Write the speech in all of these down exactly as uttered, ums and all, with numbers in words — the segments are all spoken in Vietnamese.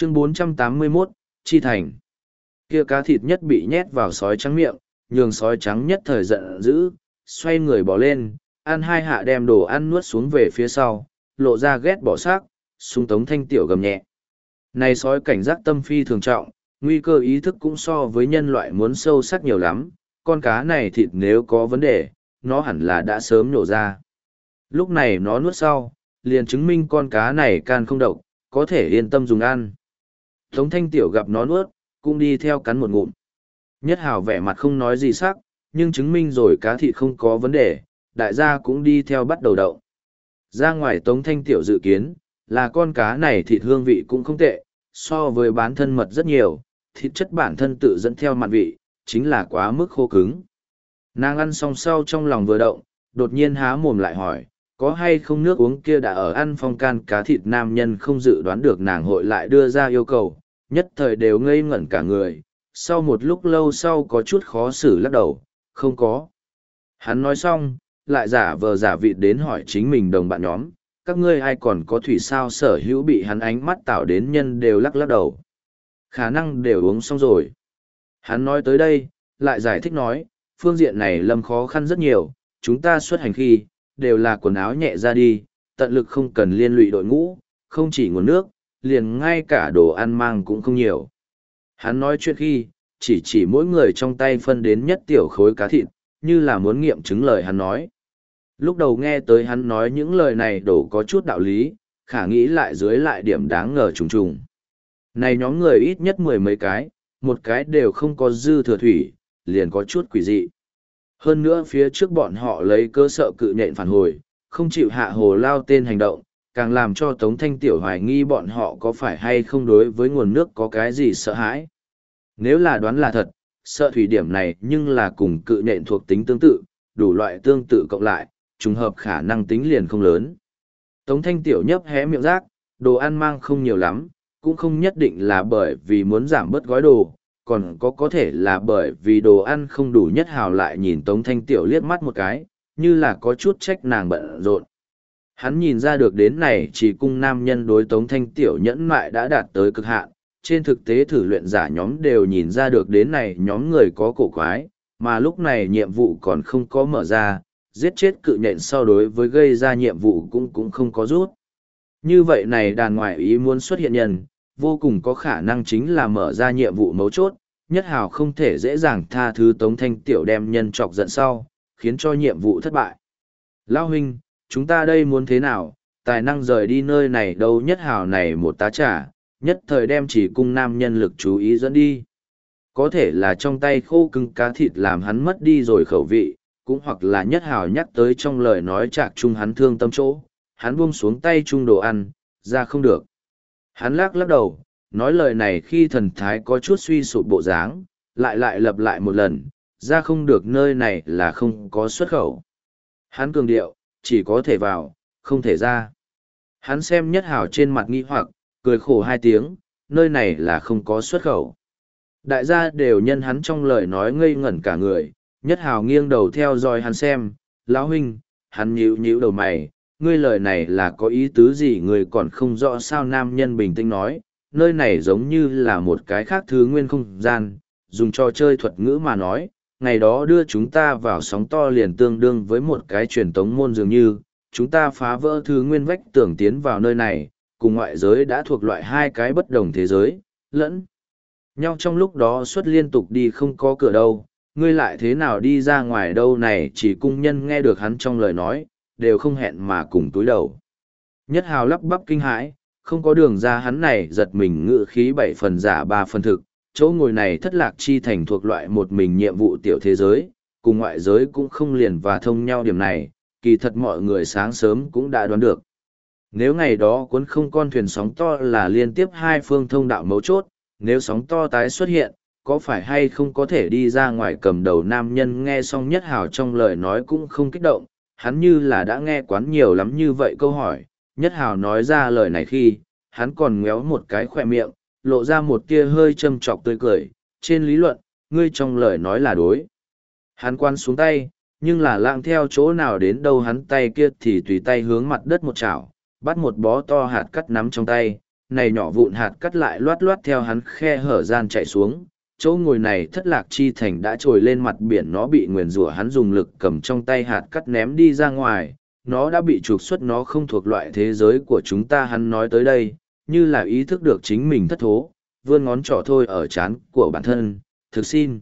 Chương bốn trăm tám mươi mốt, Chi Thành. Kia cá thịt nhất bị nhét vào sói trắng miệng, nhường sói trắng nhất thời giận dữ, xoay người bỏ lên, ăn hai hạ đem đồ ăn nuốt xuống về phía sau, lộ ra ghét bỏ xác, sung Tống Thanh Tiểu gầm nhẹ. Này sói cảnh giác tâm phi thường trọng, nguy cơ ý thức cũng so với nhân loại muốn sâu sắc nhiều lắm, con cá này thịt nếu có vấn đề, nó hẳn là đã sớm nổ ra. Lúc này nó nuốt sau, liền chứng minh con cá này can không độc, có thể yên tâm dùng ăn. Tống Thanh Tiểu gặp nó nuốt, cũng đi theo cắn một ngụm. Nhất Hào vẻ mặt không nói gì sắc, nhưng chứng minh rồi cá thịt không có vấn đề, đại gia cũng đi theo bắt đầu đậu. Ra ngoài Tống Thanh Tiểu dự kiến, là con cá này thịt hương vị cũng không tệ, so với bán thân mật rất nhiều, thịt chất bản thân tự dẫn theo mặn vị, chính là quá mức khô cứng. Nàng ăn xong sau trong lòng vừa động, đột nhiên há mồm lại hỏi, có hay không nước uống kia đã ở ăn phong can cá thịt nam nhân không dự đoán được nàng hội lại đưa ra yêu cầu, nhất thời đều ngây ngẩn cả người, sau một lúc lâu sau có chút khó xử lắc đầu, không có. Hắn nói xong, lại giả vờ giả vịt đến hỏi chính mình đồng bạn nhóm, các ngươi ai còn có thủy sao sở hữu bị hắn ánh mắt tạo đến nhân đều lắc lắc đầu. Khả năng đều uống xong rồi. Hắn nói tới đây, lại giải thích nói, phương diện này lâm khó khăn rất nhiều, chúng ta xuất hành khi, đều là quần áo nhẹ ra đi, tận lực không cần liên lụy đội ngũ, không chỉ nguồn nước, liền ngay cả đồ ăn mang cũng không nhiều. Hắn nói chuyện khi, chỉ chỉ mỗi người trong tay phân đến nhất tiểu khối cá thịt, như là muốn nghiệm chứng lời hắn nói. Lúc đầu nghe tới hắn nói những lời này đổ có chút đạo lý, khả nghĩ lại dưới lại điểm đáng ngờ trùng trùng. Này nhóm người ít nhất mười mấy cái, một cái đều không có dư thừa thủy, liền có chút quỷ dị. Hơn nữa phía trước bọn họ lấy cơ sợ cự nhện phản hồi, không chịu hạ hồ lao tên hành động, càng làm cho Tống Thanh Tiểu hoài nghi bọn họ có phải hay không đối với nguồn nước có cái gì sợ hãi. Nếu là đoán là thật, sợ thủy điểm này nhưng là cùng cự nhện thuộc tính tương tự, đủ loại tương tự cộng lại, trùng hợp khả năng tính liền không lớn. Tống Thanh Tiểu nhấp hé miệng rác, đồ ăn mang không nhiều lắm, cũng không nhất định là bởi vì muốn giảm bớt gói đồ, còn có có thể là bởi vì đồ ăn không đủ. Nhất Hào lại nhìn Tống Thanh Tiểu liếc mắt một cái, như là có chút trách nàng bận rộn. Hắn nhìn ra được đến này chỉ cung nam nhân đối Tống Thanh Tiểu nhẫn mại đã đạt tới cực hạn, trên thực tế thử luyện giả nhóm đều nhìn ra được đến này nhóm người có cổ quái, mà lúc này nhiệm vụ còn không có mở ra, giết chết cự nhện sau đối với gây ra nhiệm vụ cũng cũng không có rút. Như vậy này đàn ngoại ý muốn xuất hiện nhân, vô cùng có khả năng chính là mở ra nhiệm vụ mấu chốt, Nhất Hào không thể dễ dàng tha thứ Tống Thanh Tiểu đem nhân chọc giận sau, khiến cho nhiệm vụ thất bại. Lão huynh, chúng ta đây muốn thế nào, tài năng rời đi nơi này đâu. Nhất Hào này một tá trà, nhất thời đem chỉ cung nam nhân lực chú ý dẫn đi. Có thể là trong tay khô cứng cá thịt làm hắn mất đi rồi khẩu vị, cũng hoặc là Nhất Hào nhắc tới trong lời nói chạc chung hắn thương tâm chỗ, hắn buông xuống tay chung đồ ăn, ra không được. Hắn lắc lắc đầu, nói lời này khi thần thái có chút suy sụp bộ dáng, lại lại lặp lại một lần, ra không được nơi này là không có xuất khẩu. Hắn cường điệu, chỉ có thể vào, không thể ra. Hắn xem Nhất Hào trên mặt nghi hoặc, cười khổ hai tiếng, nơi này là không có xuất khẩu. Đại gia đều nhân hắn trong lời nói ngây ngẩn cả người, Nhất Hào nghiêng đầu theo dõi hắn xem, lão huynh, hắn nhíu nhíu đầu mày, ngươi lời này là có ý tứ gì? Người còn không rõ sao? Nam nhân bình tĩnh nói, nơi này giống như là một cái khác thứ nguyên không gian, dùng cho chơi thuật ngữ mà nói, ngày đó đưa chúng ta vào sóng to liền tương đương với một cái truyền tống môn dường như, chúng ta phá vỡ thứ nguyên vách tưởng tiến vào nơi này, cùng ngoại giới đã thuộc loại hai cái bất đồng thế giới, lẫn nhau trong lúc đó xuất liên tục đi không có cửa đâu, ngươi lại thế nào đi ra ngoài đâu? Này chỉ cung nhân nghe được hắn trong lời nói, đều không hẹn mà cùng túi đầu. Nhất Hào lắp bắp kinh hãi, không có đường ra. Hắn này giật mình ngự khí bảy phần giả ba phần thực, chỗ ngồi này thất lạc chi thành thuộc loại một mình nhiệm vụ tiểu thế giới, cùng ngoại giới cũng không liền và thông nhau. Điểm này, kỳ thật mọi người sáng sớm cũng đã đoán được. Nếu ngày đó cuốn không con thuyền sóng to là liên tiếp hai phương thông đạo mấu chốt, nếu sóng to tái xuất hiện, có phải hay không có thể đi ra ngoài? Cầm đầu nam nhân nghe xong Nhất Hào trong lời nói cũng không kích động, hắn như là đã nghe quán nhiều lắm như vậy câu hỏi. Nhất Hào nói ra lời này khi, hắn còn ngoéo một cái khỏe miệng, lộ ra một tia hơi châm chọc tươi cười, trên lý luận, ngươi trong lời nói là đối. Hắn quan xuống tay, nhưng là lạng theo chỗ nào đến đâu hắn tay kia thì tùy tay hướng mặt đất một chảo, bắt một bó to hạt cắt nắm trong tay, này nhỏ vụn hạt cắt lại loát loát theo hắn khe hở gian chạy xuống. Chỗ ngồi này thất lạc chi thành đã trồi lên mặt biển, nó bị nguyền rủa, hắn dùng lực cầm trong tay hạt cắt ném đi ra ngoài, nó đã bị trục xuất, nó không thuộc loại thế giới của chúng ta. Hắn nói tới đây, như là ý thức được chính mình thất thố, vươn ngón trỏ thôi ở trán của bản thân, thực xin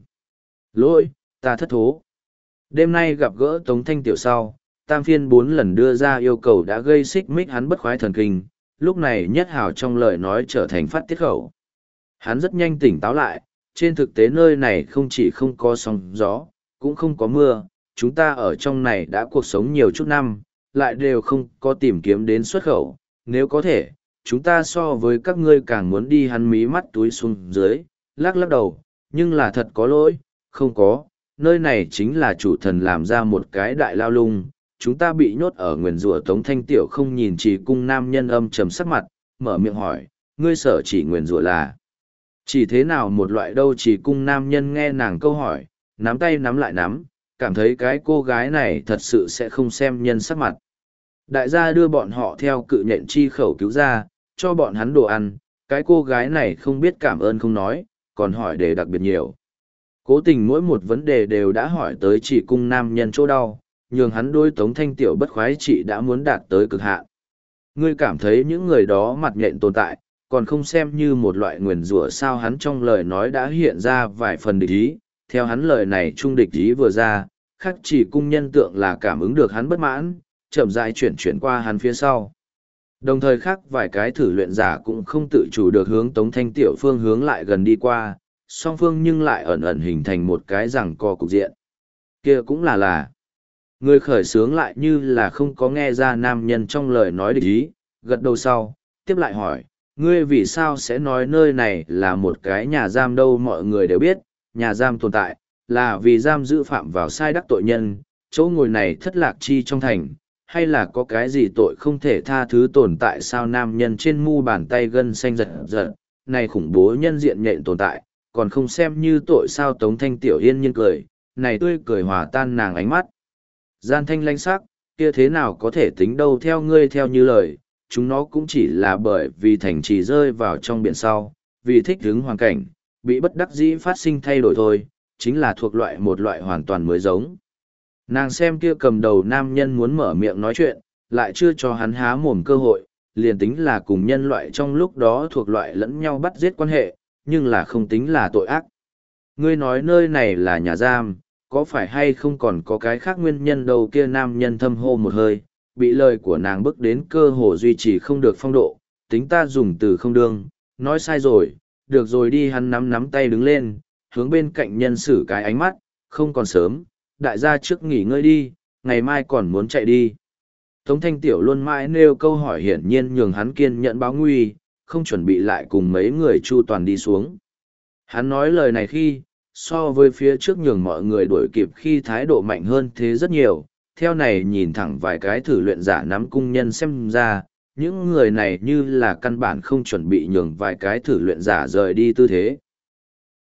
lỗi, ta thất thố. Đêm nay gặp gỡ Tống Thanh Tiểu sau, tam phiên bốn lần đưa ra yêu cầu đã gây xích mích hắn bất khoái thần kinh, lúc này Nhất Hào trong lời nói trở thành phát tiết khẩu. Hắn rất nhanh tỉnh táo lại, trên thực tế nơi này không chỉ không có sóng gió, cũng không có mưa, chúng ta ở trong này đã cuộc sống nhiều chút năm, lại đều không có tìm kiếm đến xuất khẩu, nếu có thể, chúng ta so với các ngươi càng muốn đi. Hắn mí mắt túi xuống dưới, lắc lắc đầu, nhưng là thật có lỗi, không có, nơi này chính là chủ thần làm ra một cái đại lao lung, chúng ta bị nhốt ở nguyền rủa. Tống Thanh Tiểu không nhìn Chỉ Cung nam nhân âm trầm sắc mặt, mở miệng hỏi, ngươi sở chỉ nguyền rủa là chỉ thế nào một loại đâu? Chỉ Cung nam nhân nghe nàng câu hỏi, nắm tay nắm lại nắm, cảm thấy cái cô gái này thật sự sẽ không xem nhân sắc mặt. Đại gia đưa bọn họ theo cự nhện chi khẩu cứu ra, cho bọn hắn đồ ăn, cái cô gái này không biết cảm ơn không nói, còn hỏi đề đặc biệt nhiều. Cố tình mỗi một vấn đề đều đã hỏi tới Chỉ Cung nam nhân chỗ đau, nhường hắn đôi Tống Thanh Tiểu bất khoái chị đã muốn đạt tới cực hạn. Ngươi cảm thấy những người đó mặt nhện tồn tại, còn không xem như một loại nguyền rủa sao? Hắn trong lời nói đã hiện ra vài phần địch ý, theo hắn lời này trung địch ý vừa ra, khắc Chỉ Cung nhân tượng là cảm ứng được hắn bất mãn, chậm rãi chuyển chuyển qua hắn phía sau. Đồng thời khác vài cái thử luyện giả cũng không tự chủ được hướng Tống Thanh Tiểu phương hướng lại gần đi qua, song phương nhưng lại ẩn ẩn hình thành một cái giằng co cục diện. Kia cũng là là. Người khởi sướng lại như là không có nghe ra nam nhân trong lời nói địch ý, gật đầu sau, tiếp lại hỏi, ngươi vì sao sẽ nói nơi này là một cái nhà giam đâu? Mọi người đều biết, nhà giam tồn tại, là vì giam giữ phạm vào sai đắc tội nhân, chỗ ngồi này thất lạc chi trong thành, hay là có cái gì tội không thể tha thứ tồn tại sao? Nam nhân trên mu bàn tay gân xanh giật giật, này khủng bố nhân diện nhện tồn tại, còn không xem như tội sao? Tống Thanh Tiểu yên nhiên cười, này tươi cười hòa tan nàng ánh mắt. Gian thanh lanh sắc, kia thế nào có thể tính đâu? Theo ngươi theo như lời, chúng nó cũng chỉ là bởi vì thành trì rơi vào trong biển sau, vì thích ứng hoàn cảnh, bị bất đắc dĩ phát sinh thay đổi thôi, chính là thuộc loại một loại hoàn toàn mới giống. Nàng xem kia cầm đầu nam nhân muốn mở miệng nói chuyện, lại chưa cho hắn há mồm cơ hội, liền tính là cùng nhân loại trong lúc đó thuộc loại lẫn nhau bắt giết quan hệ, nhưng là không tính là tội ác. Ngươi nói nơi này là nhà giam, có phải hay không còn có cái khác nguyên nhân đâu? Kia nam nhân thâm hô một hơi, bị lời của nàng bức đến cơ hồ duy trì không được phong độ, tính ta dùng từ không đương, nói sai rồi, được rồi đi. Hắn nắm nắm tay đứng lên, hướng bên cạnh nhân xử cái ánh mắt, không còn sớm, đại gia trước nghỉ ngơi đi, ngày mai còn muốn chạy đi. Tống Thanh Tiểu luôn mãi nêu câu hỏi hiển nhiên nhường hắn kiên nhẫn báo nguy, không chuẩn bị lại cùng mấy người chu toàn đi xuống. Hắn nói lời này khi, so với phía trước nhường mọi người đuổi kịp khi thái độ mạnh hơn thế rất nhiều, theo này nhìn thẳng vài cái thử luyện giả nắm cung nhân xem ra, những người này như là căn bản không chuẩn bị nhường vài cái thử luyện giả rời đi tư thế.